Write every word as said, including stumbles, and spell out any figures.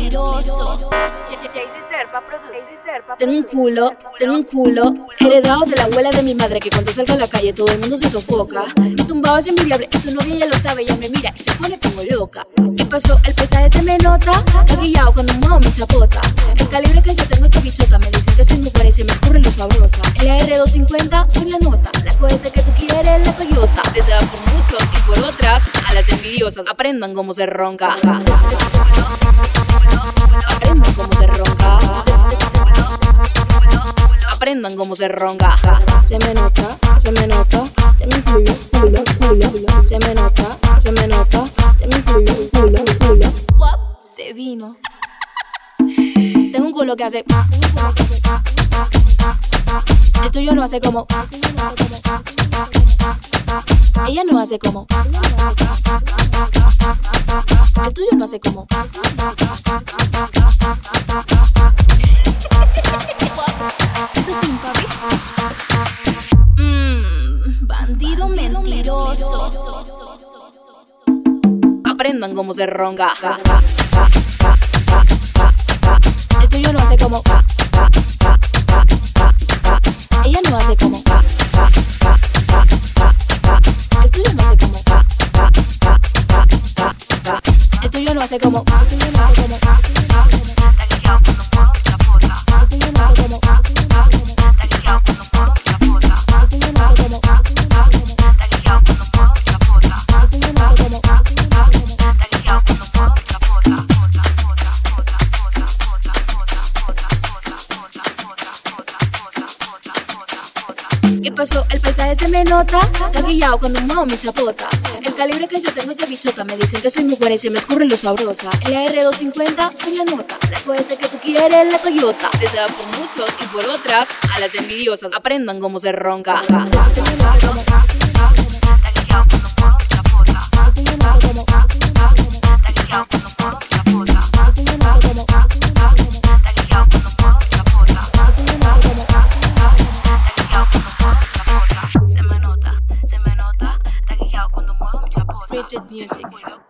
mentiroso. Tengo un culo, tengo un culo heredado de la abuela de mi madre, que cuando salgo a la calle todo el mundo se sofoca. Mi tumbado es envidiable y tu novia ya lo sabe, ella me mira y se pone como loca. ¿Qué pasó? El paisaje se me nota, está guillado cuando muevo mi chapota. El calibre que yo tengo esta bichota, me dicen que soy mujer y se me escurre lo sabrosa. En la R doscientos cincuenta soy la nota, la cohete que tú quieres, la Toyota. Deseada por muchos y por otras, a las envidiosas aprendan cómo se ronca. Aprendan cómo se ronca. Aprendan cómo se ronca. Se me nota, se me nota, tengo un culo, culo, culo. Se me nota, se me nota, tengo un culo, culo, culo. Se vino. Tengo un culo que hace. El tuyo no hace como. Ella no hace como. El tuyo no hace como. Eso es un papi. Mmm, bandido mentiroso. Aprendan cómo se ronca. El tuyo no hace como. Ella no hace como. El tuyo no hace como. El tuyo no hace como. ¿Qué pasó? El paisaje se me nota, está guillado cuando muevo mi chapota. El calibre que yo tengo es de bichota, me dicen que soy muy buena y se me escurre lo sabrosa. En la R doscientos cincuenta soy la nota, la cohete que tú quieres, la Toyota. Deseada por muchos y por otras, a las envidiosas aprendan cómo se ronca. Rigid music.